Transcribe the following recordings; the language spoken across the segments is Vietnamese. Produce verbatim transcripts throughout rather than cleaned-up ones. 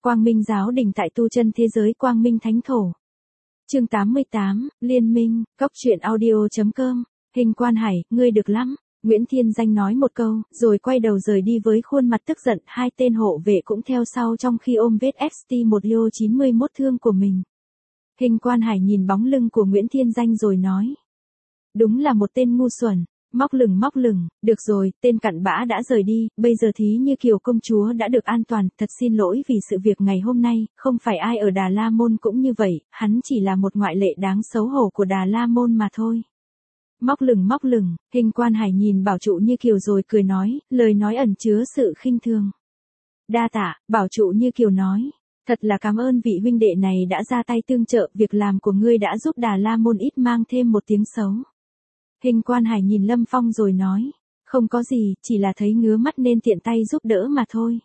Quang Minh giáo đình tại tu chân thế giới Quang Minh Thánh Thổ. Chương tám mươi tám, Liên minh, góc truyện audio.com, Hình Quan Hải, ngươi được lắm. Nguyễn Thiên Danh nói một câu, rồi quay đầu rời đi với khuôn mặt tức giận, hai tên hộ vệ cũng theo sau trong khi ôm vết ét tê một lô chín mươi mốt thương của mình. Hình Quan Hải nhìn bóng lưng của Nguyễn Thiên Danh rồi nói. Đúng là một tên ngu xuẩn. Móc lửng móc lửng, được rồi, tên cặn bã đã rời đi, bây giờ Thí Như Kiều công chúa đã được an toàn, thật xin lỗi vì sự việc ngày hôm nay, không phải ai ở Đà La Môn cũng như vậy, hắn chỉ là một ngoại lệ đáng xấu hổ của Đà La Môn mà thôi. Móc lửng móc lửng, Hình Quan Hải nhìn Bảo Trụ Như Kiều rồi cười nói, lời nói ẩn chứa sự khinh thường. Đa tạ, Bảo Trụ Như Kiều nói, thật là cảm ơn vị huynh đệ này đã ra tay tương trợ, việc làm của ngươi đã giúp Đà La Môn ít mang thêm một tiếng xấu. Hình Quan Hải nhìn Lâm Phong rồi nói, không có gì, chỉ là thấy ngứa mắt nên tiện tay giúp đỡ mà thôi.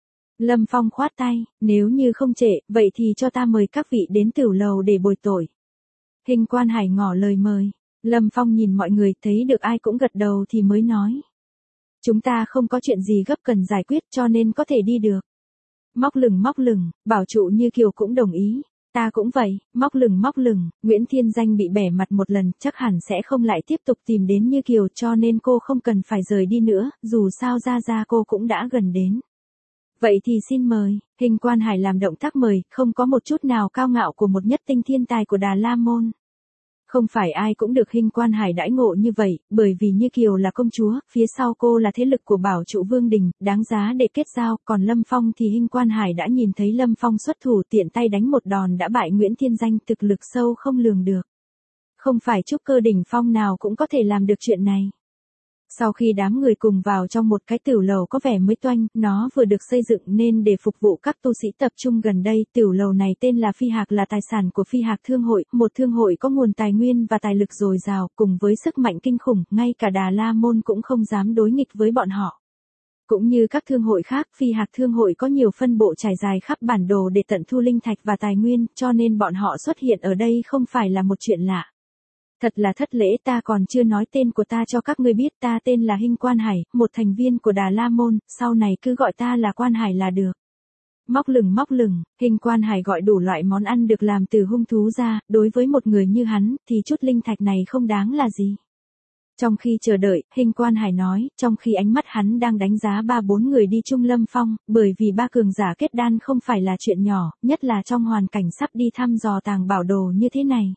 Lâm Phong khoát tay, nếu như không trễ, vậy thì cho ta mời các vị đến tửu lầu để bồi tội. Hình Quan Hải ngỏ lời mời, Lâm Phong nhìn mọi người thấy được ai cũng gật đầu thì mới nói. Chúng ta không có chuyện gì gấp cần giải quyết cho nên có thể đi được. Móc lửng móc lửng, Bảo Trụ Như Kiều cũng đồng ý. Ta cũng vậy, móc lửng móc lửng, Nguyễn Thiên Danh bị bẻ mặt một lần, chắc hẳn sẽ không lại tiếp tục tìm đến Như Kiều cho nên cô không cần phải rời đi nữa, dù sao ra ra cô cũng đã gần đến. Vậy thì xin mời, Hình Quan Hải làm động tác mời, không có một chút nào cao ngạo của một nhất tinh thiên tài của Đà La Môn. Không phải ai cũng được Hình Quan Hải đãi ngộ như vậy, bởi vì Như Kiều là công chúa, phía sau cô là thế lực của Bảo Trụ Vương Đình, đáng giá để kết giao, còn Lâm Phong thì Hình Quan Hải đã nhìn thấy Lâm Phong xuất thủ tiện tay đánh một đòn đã bại Nguyễn Thiên Danh, thực lực sâu không lường được. Không phải trúc cơ đỉnh phong nào cũng có thể làm được chuyện này. Sau khi đám người cùng vào trong một cái tửu lầu có vẻ mới toanh, nó vừa được xây dựng nên để phục vụ các tu sĩ tập trung gần đây, tửu lầu này tên là Phi Hạc là tài sản của Phi Hạc Thương hội, một thương hội có nguồn tài nguyên và tài lực dồi dào, cùng với sức mạnh kinh khủng, ngay cả Đà La Môn cũng không dám đối nghịch với bọn họ. Cũng như các thương hội khác, Phi Hạc Thương hội có nhiều phân bộ trải dài khắp bản đồ để tận thu linh thạch và tài nguyên, cho nên bọn họ xuất hiện ở đây không phải là một chuyện lạ. Thật là thất lễ, ta còn chưa nói tên của ta cho các ngươi biết, ta tên là Hình Quan Hải, một thành viên của Đà La Môn, sau này cứ gọi ta là Quan Hải là được. Móc lửng móc lửng, Hình Quan Hải gọi đủ loại món ăn được làm từ hung thú ra, đối với một người như hắn, thì chút linh thạch này không đáng là gì. Trong khi chờ đợi, Hình Quan Hải nói, trong khi ánh mắt hắn đang đánh giá ba bốn người đi chung Lâm Phong, bởi vì ba cường giả kết đan không phải là chuyện nhỏ, nhất là trong hoàn cảnh sắp đi thăm dò tàng bảo đồ như thế này.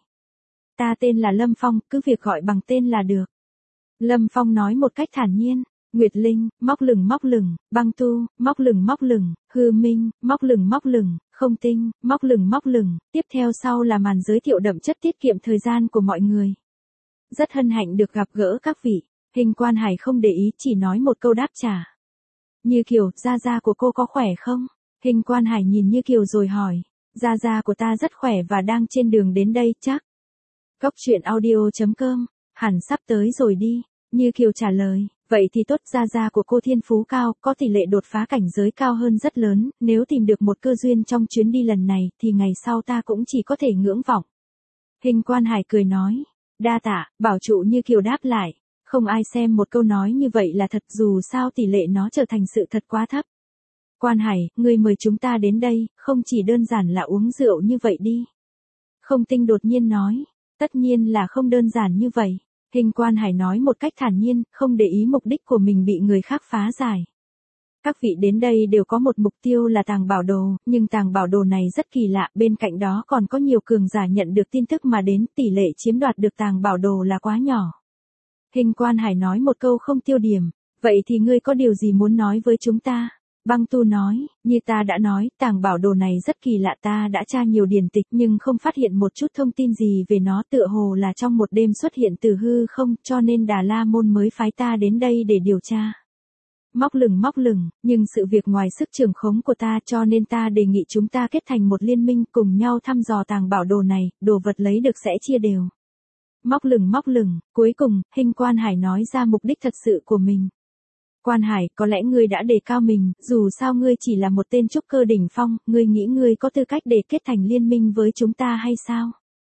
Ta tên là Lâm Phong, cứ việc gọi bằng tên là được. Lâm Phong nói một cách thản nhiên. Nguyệt Linh, móc lửng móc lửng, Băng Tu, móc lửng móc lửng, Hư Minh, móc lửng móc lửng, Không Tinh, móc lửng móc lửng. Tiếp theo sau là màn giới thiệu đậm chất tiết kiệm thời gian của mọi người. Rất hân hạnh được gặp gỡ các vị. Hình Quan Hải không để ý, chỉ nói một câu đáp trả. Như Kiều, gia gia của cô có khỏe không? Hình Quan Hải nhìn Như Kiều rồi hỏi. Gia gia của ta rất khỏe và đang trên đường đến đây chắc. Góc truyện audio.com, hẳn sắp tới rồi đi. Như Kiều trả lời, vậy thì tốt, gia gia của cô thiên phú cao, có tỷ lệ đột phá cảnh giới cao hơn rất lớn, nếu tìm được một cơ duyên trong chuyến đi lần này, thì ngày sau ta cũng chỉ có thể ngưỡng vọng. Hình Quan Hải cười nói, đa tạ, Bảo Trụ Như Kiều đáp lại, không ai xem một câu nói như vậy là thật, dù sao tỷ lệ nó trở thành sự thật quá thấp. Quan Hải, ngươi mời chúng ta đến đây, không chỉ đơn giản là uống rượu như vậy đi. Không Tinh đột nhiên nói. Tất nhiên là không đơn giản như vậy. Hình Quan Hải nói một cách thản nhiên, không để ý mục đích của mình bị người khác phá giải. Các vị đến đây đều có một mục tiêu là tàng bảo đồ, nhưng tàng bảo đồ này rất kỳ lạ, bên cạnh đó còn có nhiều cường giả nhận được tin tức mà đến, tỷ lệ chiếm đoạt được tàng bảo đồ là quá nhỏ. Hình Quan Hải nói một câu không tiêu điểm, vậy thì ngươi có điều gì muốn nói với chúng ta? Băng Tu nói, như ta đã nói, tàng bảo đồ này rất kỳ lạ, ta đã tra nhiều điển tịch nhưng không phát hiện một chút thông tin gì về nó, tựa hồ là trong một đêm xuất hiện từ hư không, cho nên Đà La Môn mới phái ta đến đây để điều tra. Móc lửng móc lửng, nhưng sự việc ngoài sức trường khống của ta, cho nên ta đề nghị chúng ta kết thành một liên minh cùng nhau thăm dò tàng bảo đồ này, đồ vật lấy được sẽ chia đều. Móc lửng móc lửng, cuối cùng, Hình Quan Hải nói ra mục đích thật sự của mình. Quan Hải, có lẽ ngươi đã đề cao mình, dù sao ngươi chỉ là một tên trúc cơ đỉnh phong, ngươi nghĩ ngươi có tư cách để kết thành liên minh với chúng ta hay sao?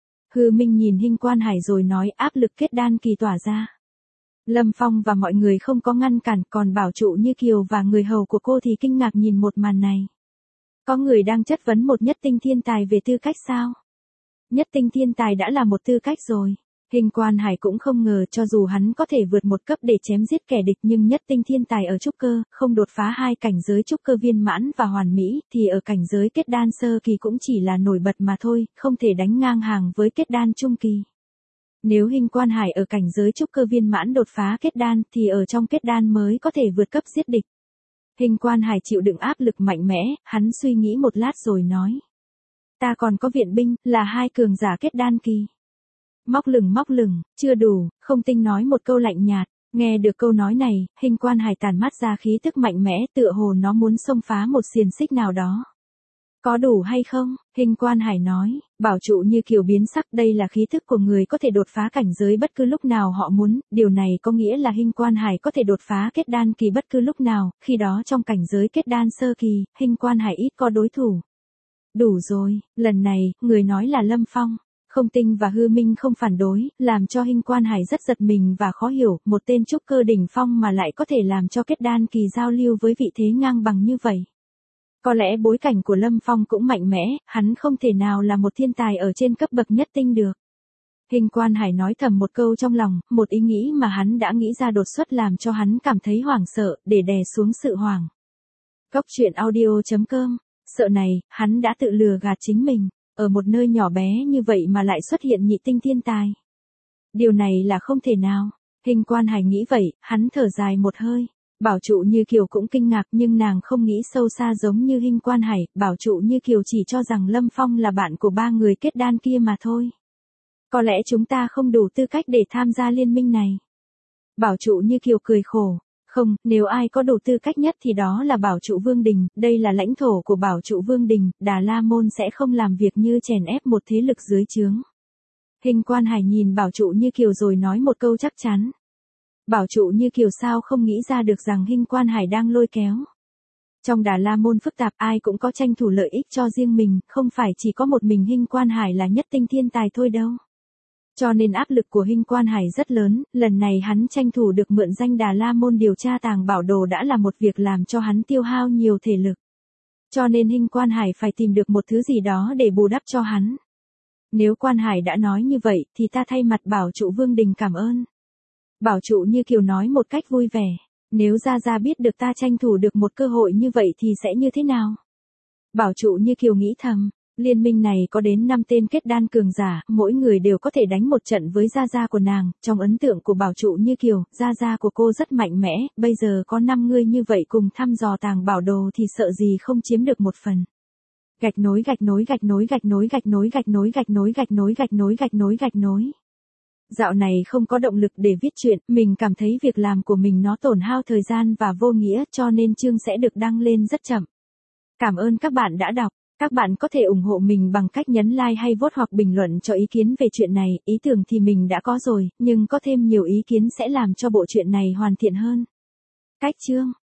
Hư Minh nhìn Hình Quan Hải rồi nói, áp lực kết đan kỳ tỏa ra. Lâm Phong và mọi người không có ngăn cản, còn Bảo Trụ Như Kiều và người hầu của cô thì kinh ngạc nhìn một màn này. Có người đang chất vấn một nhất tinh thiên tài về tư cách sao? Nhất tinh thiên tài đã là một tư cách rồi. Hình Quan Hải cũng không ngờ cho dù hắn có thể vượt một cấp để chém giết kẻ địch nhưng nhất tinh thiên tài ở trúc cơ, không đột phá hai cảnh giới trúc cơ viên mãn và hoàn mỹ, thì ở cảnh giới kết đan sơ kỳ cũng chỉ là nổi bật mà thôi, không thể đánh ngang hàng với kết đan trung kỳ. Nếu Hình Quan Hải ở cảnh giới trúc cơ viên mãn đột phá kết đan thì ở trong kết đan mới có thể vượt cấp giết địch. Hình Quan Hải chịu đựng áp lực mạnh mẽ, hắn suy nghĩ một lát rồi nói. Ta còn có viện binh, là hai cường giả kết đan kỳ. Móc lửng móc lửng, chưa đủ, Không Tinh nói một câu lạnh nhạt. Nghe được câu nói này, Hình Quan Hải tản mắt ra khí tức mạnh mẽ tựa hồ nó muốn xông phá một xiềng xích nào đó. Có đủ hay không? Hình Quan Hải nói, bảo trụ như kiều biến sắc, đây là khí thức của người có thể đột phá cảnh giới bất cứ lúc nào họ muốn, điều này có nghĩa là Hình Quan Hải có thể đột phá kết đan kỳ bất cứ lúc nào, khi đó trong cảnh giới kết đan sơ kỳ, Hình Quan Hải ít có đối thủ. Đủ rồi, lần này, người nói là Lâm Phong. Không Tinh và Hư Minh không phản đối, làm cho Hình Quan Hải rất giật mình và khó hiểu, một tên trúc cơ đỉnh phong mà lại có thể làm cho kết đan kỳ giao lưu với vị thế ngang bằng như vậy. Có lẽ bối cảnh của Lâm Phong cũng mạnh mẽ, hắn không thể nào là một thiên tài ở trên cấp bậc nhất tinh được. Hình Quan Hải nói thầm một câu trong lòng, một ý nghĩ mà hắn đã nghĩ ra đột xuất làm cho hắn cảm thấy hoảng sợ, để đè xuống sự hoảng. Góc truyện audio chấm com, sợ này, hắn đã tự lừa gạt chính mình, ở một nơi nhỏ bé như vậy mà lại xuất hiện nhị tinh thiên tài. Điều này là không thể nào. Hình Quan Hải nghĩ vậy, hắn thở dài một hơi. Bảo trụ như kiều cũng kinh ngạc nhưng nàng không nghĩ sâu xa giống như Hình Quan Hải, bảo trụ như kiều chỉ cho rằng Lâm Phong là bạn của ba người kết đan kia mà thôi. Có lẽ chúng ta không đủ tư cách để tham gia liên minh này. Bảo trụ như kiều cười khổ. Không, nếu ai có đủ tư cách nhất thì đó là Bảo trụ Vương Đình, đây là lãnh thổ của Bảo trụ Vương Đình, Đà La Môn sẽ không làm việc như chèn ép một thế lực dưới trướng. Hình Quan Hải nhìn Bảo trụ như kiều rồi nói một câu chắc chắn. Bảo trụ như kiều sao không nghĩ ra được rằng Hình Quan Hải đang lôi kéo. Trong Đà La Môn phức tạp ai cũng có tranh thủ lợi ích cho riêng mình, không phải chỉ có một mình Hình Quan Hải là nhất tinh thiên tài thôi đâu. Cho nên áp lực của Hình Quan Hải rất lớn, lần này hắn tranh thủ được mượn danh Đà La Môn điều tra tàng bảo đồ đã là một việc làm cho hắn tiêu hao nhiều thể lực. Cho nên Hình Quan Hải phải tìm được một thứ gì đó để bù đắp cho hắn. Nếu Quan Hải đã nói như vậy thì ta thay mặt Bảo trụ Vương Đình cảm ơn. Bảo trụ như kiều nói một cách vui vẻ, nếu Gia Gia biết được ta tranh thủ được một cơ hội như vậy thì sẽ như thế nào? Bảo trụ như kiều nghĩ thầm, liên minh này có đến năm tên kết đan cường giả, mỗi người đều có thể đánh một trận với Gia Gia của nàng, trong ấn tượng của Bảo trụ như kiều, Gia Gia của cô rất mạnh mẽ, bây giờ có năm người như vậy cùng thăm dò tàng bảo đồ thì sợ gì không chiếm được một phần. Gạch nối gạch nối gạch nối gạch nối gạch nối gạch nối gạch nối gạch nối gạch nối gạch nối gạch nối. Dạo này không có động lực để viết truyện, mình cảm thấy việc làm của mình nó tổn hao thời gian và vô nghĩa cho nên chương sẽ được đăng lên rất chậm. Cảm ơn các bạn đã đọc. Các bạn có thể ủng hộ mình bằng cách nhấn like hay vote hoặc bình luận cho ý kiến về chuyện này, ý tưởng thì mình đã có rồi, nhưng có thêm nhiều ý kiến sẽ làm cho bộ truyện này hoàn thiện hơn. Cách chương